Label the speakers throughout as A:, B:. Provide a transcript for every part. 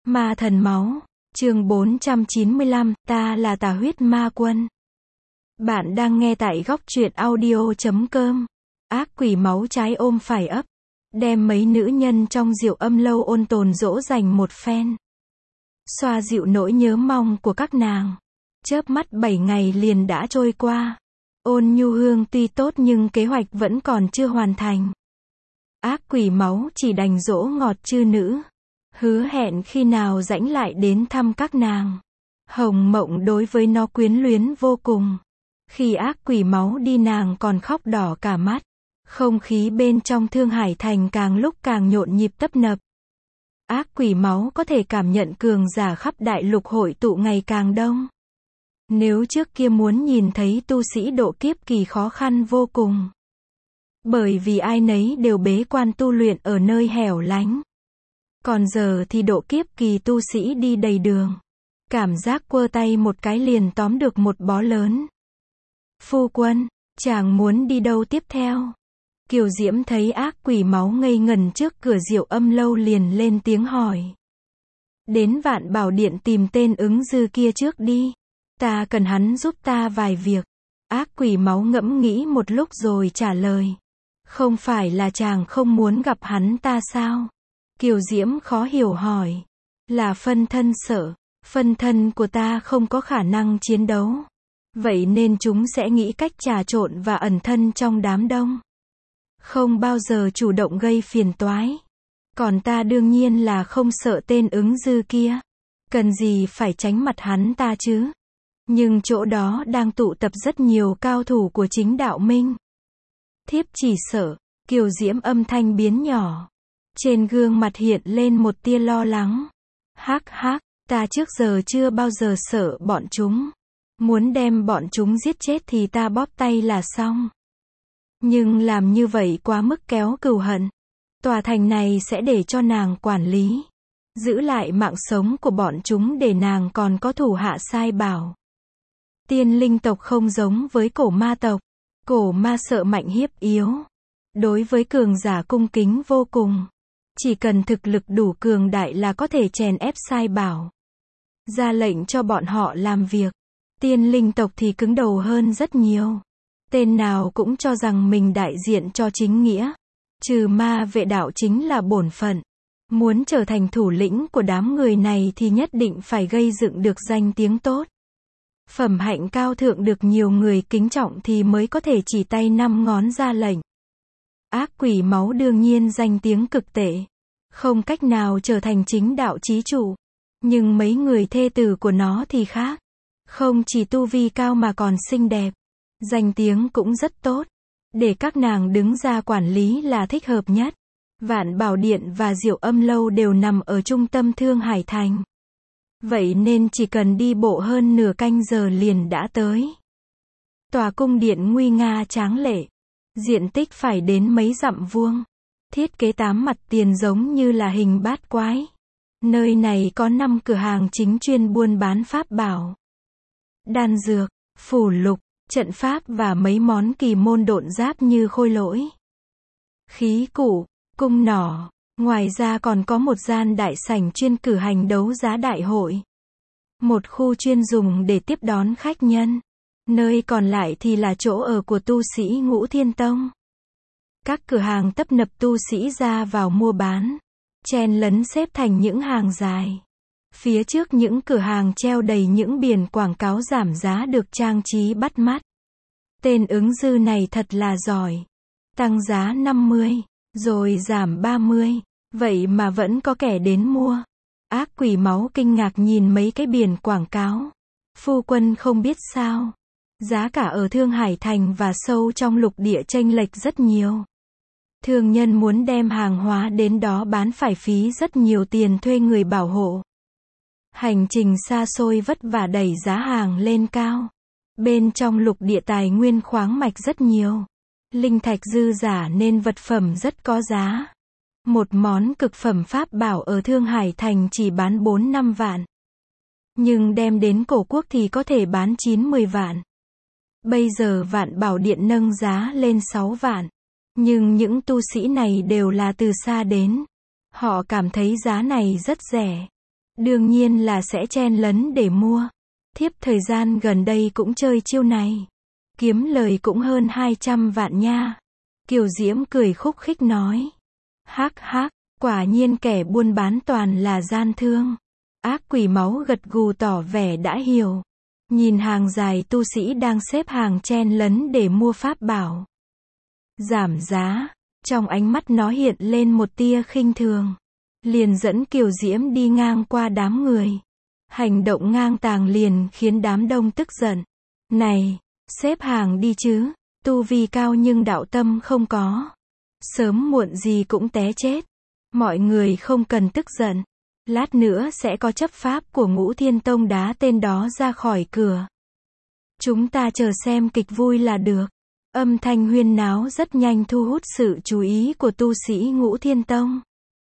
A: Ma thần máu, chương 495, ta là tà huyết ma quân. Bạn đang nghe tại góc truyện audio.com. Ác quỷ máu trái ôm phải ấp, đem mấy nữ nhân trong Diệu Âm Lâu ôn tồn dỗ dành một phen. Xoa dịu nỗi nhớ mong của các nàng. Chớp mắt 7 ngày liền đã trôi qua. Ôn Nhu Hương tuy tốt nhưng kế hoạch vẫn còn chưa hoàn thành. Ác quỷ máu chỉ đành dỗ ngọt chư nữ. Hứa hẹn khi nào rảnh lại đến thăm các nàng. Hồng Mộng đối với nó quyến luyến vô cùng. Khi ác quỷ máu đi nàng còn khóc đỏ cả mắt. Không khí bên trong Thương Hải Thành càng lúc càng nhộn nhịp tấp nập. Ác quỷ máu có thể cảm nhận cường giả khắp đại lục hội tụ ngày càng đông. Nếu trước kia muốn nhìn thấy tu sĩ độ kiếp kỳ khó khăn vô cùng. Bởi vì ai nấy đều bế quan tu luyện ở nơi hẻo lánh. Còn giờ thì độ kiếp kỳ tu sĩ đi đầy đường. Cảm giác quơ tay một cái liền tóm được một bó lớn. Phu quân, chàng muốn đi đâu tiếp theo? Kiều Diễm thấy ác quỷ máu ngây ngần trước cửa Diệu Âm Lâu liền lên tiếng hỏi. Đến Vạn Bảo Điện tìm tên ứng dư kia trước đi. Ta cần hắn giúp ta vài việc. Ác quỷ máu ngẫm nghĩ một lúc rồi trả lời. Không phải là chàng không muốn gặp hắn ta sao? Kiều Diễm khó hiểu hỏi. Là phân thân sợ. Phân thân của ta không có khả năng chiến đấu. Vậy nên chúng sẽ nghĩ cách trà trộn và ẩn thân trong đám đông. Không bao giờ chủ động gây phiền toái. Còn ta đương nhiên là không sợ tên ứng dư kia. Cần gì phải tránh mặt hắn ta chứ? Nhưng chỗ đó đang tụ tập rất nhiều cao thủ của chính đạo minh. Thiếp chỉ sợ. Kiều Diễm âm thanh biến nhỏ. Trên gương mặt hiện lên một tia lo lắng. Hắc hắc, ta trước giờ chưa bao giờ sợ bọn chúng. Muốn đem bọn chúng giết chết thì ta bóp tay là xong. Nhưng làm như vậy quá mức kéo cừu hận. Tòa thành này sẽ để cho nàng quản lý. Giữ lại mạng sống của bọn chúng để nàng còn có thủ hạ sai bảo. Tiên linh tộc không giống với cổ ma tộc. Cổ ma sợ mạnh hiếp yếu. Đối với cường giả cung kính vô cùng. Chỉ cần thực lực đủ cường đại là có thể chèn ép sai bảo. Ra lệnh cho bọn họ làm việc. Tiên linh tộc thì cứng đầu hơn rất nhiều. Tên nào cũng cho rằng mình đại diện cho chính nghĩa. Trừ ma vệ đạo chính là bổn phận. Muốn trở thành thủ lĩnh của đám người này thì nhất định phải gây dựng được danh tiếng tốt. Phẩm hạnh cao thượng được nhiều người kính trọng thì mới có thể chỉ tay 5 ngón ra lệnh. Ác quỷ máu đương nhiên danh tiếng cực tệ. Không cách nào trở thành chính đạo chí chủ. Nhưng mấy người thê tử của nó thì khác. Không chỉ tu vi cao mà còn xinh đẹp. Danh tiếng cũng rất tốt. Để các nàng đứng ra quản lý là thích hợp nhất. Vạn Bảo Điện và Diệu Âm Lâu đều nằm ở trung tâm Thương Hải Thành. Vậy nên chỉ cần đi bộ hơn nửa canh giờ liền đã tới. Tòa cung điện nguy nga tráng lệ. Diện tích phải đến mấy dặm vuông. Thiết kế 8 mặt tiền giống như là hình bát quái. Nơi này có 5 cửa hàng chính chuyên buôn bán pháp bảo. Đan dược, phù lục, trận pháp và mấy món kỳ môn độn giáp như khôi lỗi. Khí cụ, cung nỏ. Ngoài ra còn có một gian đại sảnh chuyên cử hành đấu giá đại hội. Một khu chuyên dùng để tiếp đón khách nhân. Nơi còn lại thì là chỗ ở của tu sĩ Ngũ Thiên Tông. Các cửa hàng tấp nập tu sĩ ra vào mua bán. Chen lấn xếp thành những hàng dài. Phía trước những cửa hàng treo đầy những biển quảng cáo giảm giá được trang trí bắt mắt. Tên ứng dư này thật là giỏi. Tăng giá 50, rồi giảm 30. Vậy mà vẫn có kẻ đến mua. Ác quỷ máu kinh ngạc nhìn mấy cái biển quảng cáo. Phu quân không biết sao. Giá cả ở Thương Hải Thành và sâu trong lục địa chênh lệch rất nhiều. Thương nhân muốn đem hàng hóa đến đó bán phải phí rất nhiều tiền thuê người bảo hộ. Hành trình xa xôi vất vả đẩy giá hàng lên cao. Bên trong lục địa tài nguyên khoáng mạch rất nhiều. Linh thạch dư giả nên vật phẩm rất có giá. Một món cực phẩm pháp bảo ở Thương Hải Thành chỉ bán 4-5 vạn. Nhưng đem đến cổ quốc thì có thể bán 9-10 vạn. Bây giờ Vạn Bảo Điện nâng giá lên 6 vạn. Nhưng những tu sĩ này đều là từ xa đến. Họ cảm thấy giá này rất rẻ. Đương nhiên là sẽ chen lấn để mua. Thiếp thời gian gần đây cũng chơi chiêu này. Kiếm lời cũng hơn 200 vạn nha. Kiều Diễm cười khúc khích nói. Hắc hắc, quả nhiên kẻ buôn bán toàn là gian thương. Ác quỷ máu gật gù tỏ vẻ đã hiểu. Nhìn hàng dài tu sĩ đang xếp hàng chen lấn để mua pháp bảo. Giảm giá, trong ánh mắt nó hiện lên một tia khinh thường. Liền dẫn Kiều Diễm đi ngang qua đám người. Hành động ngang tàng liền khiến đám đông tức giận. Này, xếp hàng đi chứ, tu vi cao nhưng đạo tâm không có. Sớm muộn gì cũng té chết. Mọi người không cần tức giận. Lát nữa sẽ có chấp pháp của Ngũ Thiên Tông đá tên đó ra khỏi cửa. Chúng ta chờ xem kịch vui là được. Âm thanh huyên náo rất nhanh thu hút sự chú ý của tu sĩ Ngũ Thiên Tông.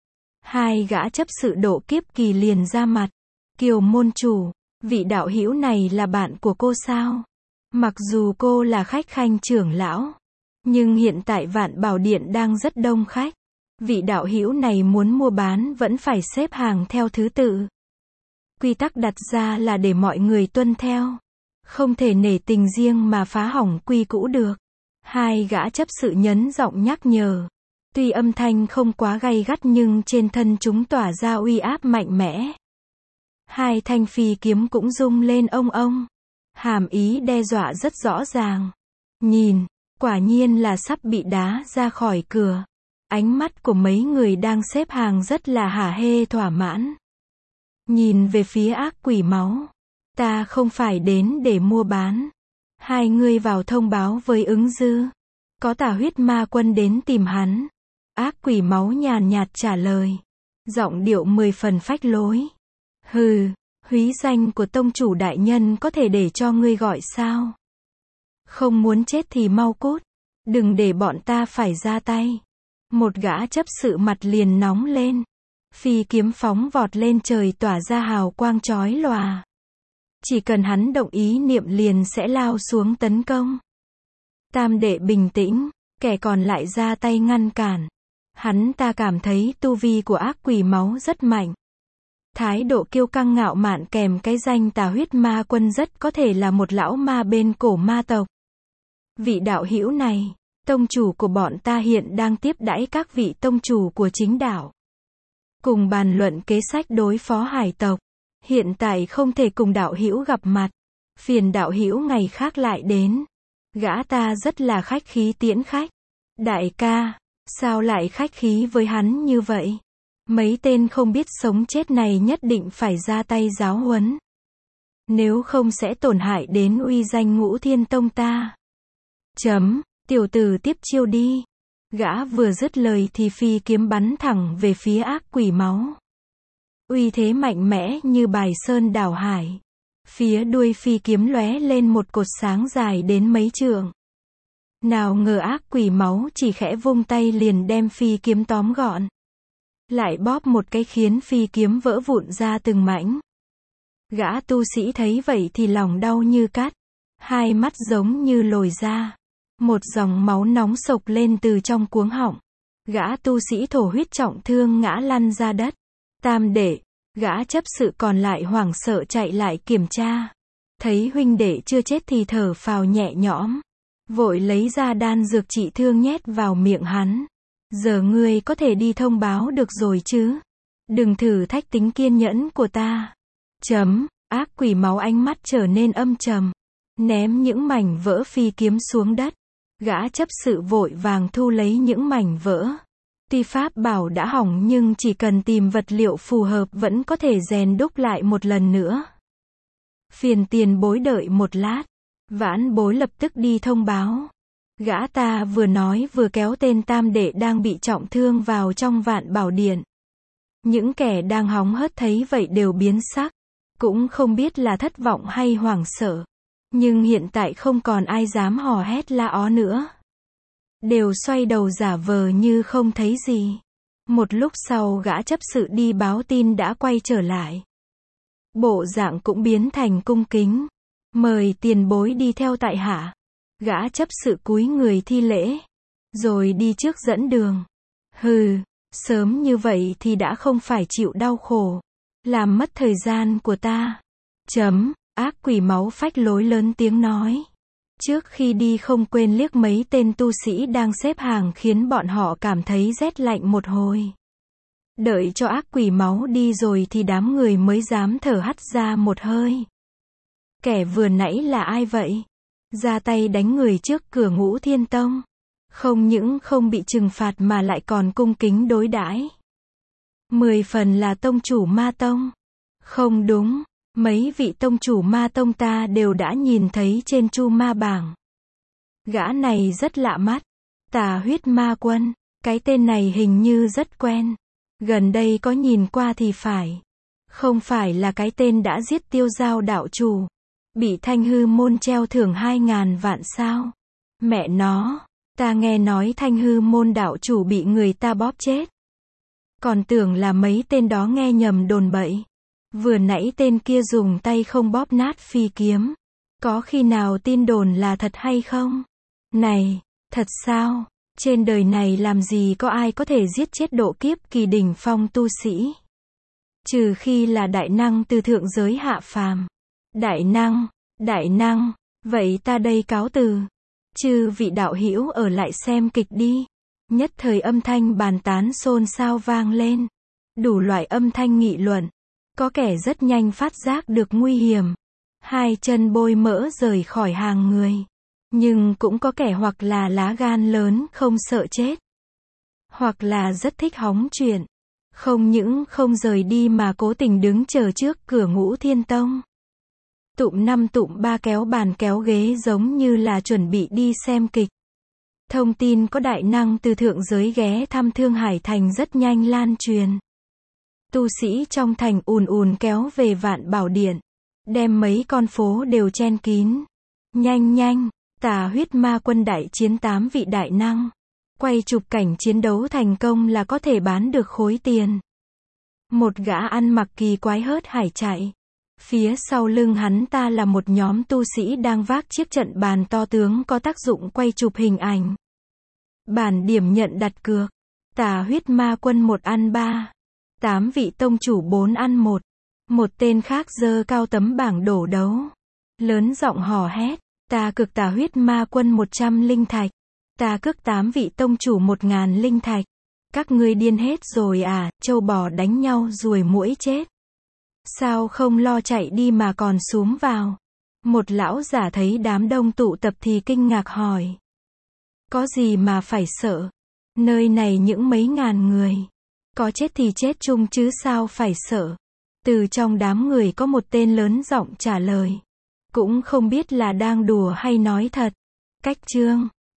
A: Hai gã chấp sự độ kiếp kỳ liền ra mặt. Kiều môn chủ, vị đạo hữu này là bạn của cô sao? Mặc dù cô là khách khanh trưởng lão, nhưng hiện tại Vạn Bảo Điện đang rất đông khách. Vị đạo hữu này muốn mua bán vẫn phải xếp hàng theo thứ tự. Quy tắc đặt ra là để mọi người tuân theo. Không thể nể tình riêng mà phá hỏng quy cũ được. Hai gã chấp sự nhấn giọng nhắc nhở. Tuy âm thanh không quá gay gắt nhưng trên thân chúng tỏa ra uy áp mạnh mẽ. Hai thanh phi kiếm cũng rung lên ông ông. Hàm ý đe dọa rất rõ ràng. Nhìn, quả nhiên là sắp bị đá ra khỏi cửa. Ánh mắt của mấy người đang xếp hàng rất là hả hê thỏa mãn. Nhìn về phía ác quỷ máu. Ta không phải đến để mua bán. Hai người vào thông báo với ứng dư. Có Tà Huyết Ma Quân đến tìm hắn. Ác quỷ máu nhàn nhạt trả lời. Giọng điệu 10 phần phách lối. Hừ, húy danh của tông chủ đại nhân có thể để cho ngươi gọi sao? Không muốn chết thì mau cút. Đừng để bọn ta phải ra tay. Một gã chấp sự mặt liền nóng lên. Phi kiếm phóng vọt lên trời tỏa ra hào quang chói lòa. Chỉ cần hắn động ý niệm liền sẽ lao xuống tấn công. Tam đệ bình tĩnh, kẻ còn lại ra tay ngăn cản. Hắn ta cảm thấy tu vi của ác quỷ máu rất mạnh. Thái độ kiêu căng ngạo mạn kèm cái danh Tà Huyết Ma Quân rất có thể là một lão ma bên cổ ma tộc. Vị đạo hữu này, tông chủ của bọn ta hiện đang tiếp đãi các vị tông chủ của chính đạo. Cùng bàn luận kế sách đối phó hải tộc. Hiện tại không thể cùng đạo hữu gặp mặt. Phiền đạo hữu ngày khác lại đến. Gã ta rất là khách khí tiễn khách. Đại ca, sao lại khách khí với hắn như vậy? Mấy tên không biết sống chết này nhất định phải ra tay giáo huấn. Nếu không sẽ tổn hại đến uy danh Ngũ Thiên Tông ta. Tiểu tử tiếp chiêu đi. Gã vừa dứt lời thì phi kiếm bắn thẳng về phía ác quỷ máu. Uy thế mạnh mẽ như bài sơn đảo hải. Phía đuôi phi kiếm lóe lên một cột sáng dài đến mấy trượng. Nào ngờ ác quỷ máu chỉ khẽ vung tay liền đem phi kiếm tóm gọn. Lại bóp một cái khiến phi kiếm vỡ vụn ra từng mảnh. Gã tu sĩ thấy vậy thì lòng đau như cắt. Hai mắt giống như lồi ra. Một dòng máu nóng sộc lên từ trong cuống họng. Gã tu sĩ thổ huyết trọng thương ngã lăn ra đất. Tam đệ, gã chấp sự còn lại hoảng sợ chạy lại kiểm tra. Thấy huynh đệ chưa chết thì thở phào nhẹ nhõm. Vội lấy ra đan dược trị thương nhét vào miệng hắn. Giờ ngươi có thể đi thông báo được rồi chứ? Đừng thử thách tính kiên nhẫn của ta. Ác quỷ máu ánh mắt trở nên âm trầm. Ném những mảnh vỡ phi kiếm xuống đất. Gã chấp sự vội vàng thu lấy những mảnh vỡ. Tuy pháp bảo đã hỏng nhưng chỉ cần tìm vật liệu phù hợp vẫn có thể rèn đúc lại một lần nữa. Phiền tiền bối đợi một lát. Vãn bối lập tức đi thông báo. Gã ta vừa nói vừa kéo tên tam đệ đang bị trọng thương vào trong Vạn Bảo Điện. Những kẻ đang hóng hớt thấy vậy đều biến sắc. Cũng không biết là thất vọng hay hoảng sợ. Nhưng hiện tại không còn ai dám hò hét la ó nữa. Đều xoay đầu giả vờ như không thấy gì. Một lúc sau gã chấp sự đi báo tin đã quay trở lại. Bộ dạng cũng biến thành cung kính. Mời tiền bối đi theo tại hạ. Gã chấp sự cúi người thi lễ. Rồi đi trước dẫn đường. Hừ, sớm như vậy thì đã không phải chịu đau khổ. làm mất thời gian của ta. Ác quỷ máu phách lối lớn tiếng nói. Trước khi đi không quên liếc mấy tên tu sĩ đang xếp hàng khiến bọn họ cảm thấy rét lạnh một hồi. Đợi cho ác quỷ máu đi rồi thì đám người mới dám thở hắt ra một hơi. Kẻ vừa nãy là ai vậy? Ra tay đánh người trước cửa Ngũ Thiên Tông. Không những không bị trừng phạt mà lại còn cung kính đối đãi. 10 phần là tông chủ Ma Tông. Không đúng, mấy vị tông chủ Ma Tông ta đều đã nhìn thấy trên Chu Ma bảng. Gã này rất lạ mắt. Tà Huyết Ma Quân, cái tên này hình như rất quen. Gần đây có nhìn qua thì phải. Không phải là cái tên đã giết Tiêu Giao đạo chủ, bị Thanh Hư môn treo thưởng 2.000 vạn sao? Mẹ nó, ta nghe nói Thanh Hư môn đạo chủ bị người ta bóp chết. Còn tưởng là mấy tên đó nghe nhầm đồn bậy. Vừa nãy tên kia dùng tay không bóp nát phi kiếm. Có khi nào tin đồn là thật hay không? Này, thật sao? Trên đời này làm gì có ai có thể giết chết độ kiếp kỳ đỉnh phong tu sĩ? Trừ khi là đại năng từ thượng giới hạ phàm. Đại năng, vậy ta đây cáo từ. Chư vị đạo hữu ở lại xem kịch đi. Nhất thời âm thanh bàn tán xôn xao vang lên. Đủ loại âm thanh nghị luận. Có kẻ rất nhanh phát giác được nguy hiểm. Hai chân bôi mỡ rời khỏi hàng người. Nhưng cũng có kẻ hoặc là lá gan lớn không sợ chết. Hoặc là rất thích hóng chuyện. Không những không rời đi mà cố tình đứng chờ trước cửa Ngũ Thiên Tông. Tụm năm tụm ba kéo bàn kéo ghế giống như là chuẩn bị đi xem kịch. Thông tin có đại năng từ thượng giới ghé thăm Thương Hải Thành rất nhanh lan truyền. Tu sĩ trong thành ùn ùn kéo về Vạn Bảo Điện. Đem mấy con phố đều chen kín. Nhanh, Tà Huyết Ma Quân đại chiến 8 vị đại năng. Quay chụp cảnh chiến đấu thành công là có thể bán được khối tiền. Một gã ăn mặc kỳ quái hớt hải chạy. Phía sau lưng hắn ta là một nhóm tu sĩ đang vác chiếc trận bàn to tướng có tác dụng quay chụp hình ảnh. Bản điểm nhận đặt cược. Tà Huyết Ma Quân 1 ăn 3. 8 vị tông chủ 4 ăn 1. Một tên khác giơ cao tấm bảng đổ đấu. Lớn giọng hò hét. Ta cược Tà Huyết Ma Quân 100 linh thạch. Ta cược 8 vị tông chủ 1.000 linh thạch. Các ngươi điên hết rồi à, trâu bò đánh nhau ruồi muỗi chết. Sao không lo chạy đi mà còn xúm vào? Một lão giả thấy đám đông tụ tập thì kinh ngạc hỏi. Có gì mà phải sợ? Nơi này những mấy ngàn người. Có chết thì chết chung chứ sao phải sợ? Từ trong đám người có một tên lớn giọng trả lời. Cũng không biết là đang đùa hay nói thật. Cách chương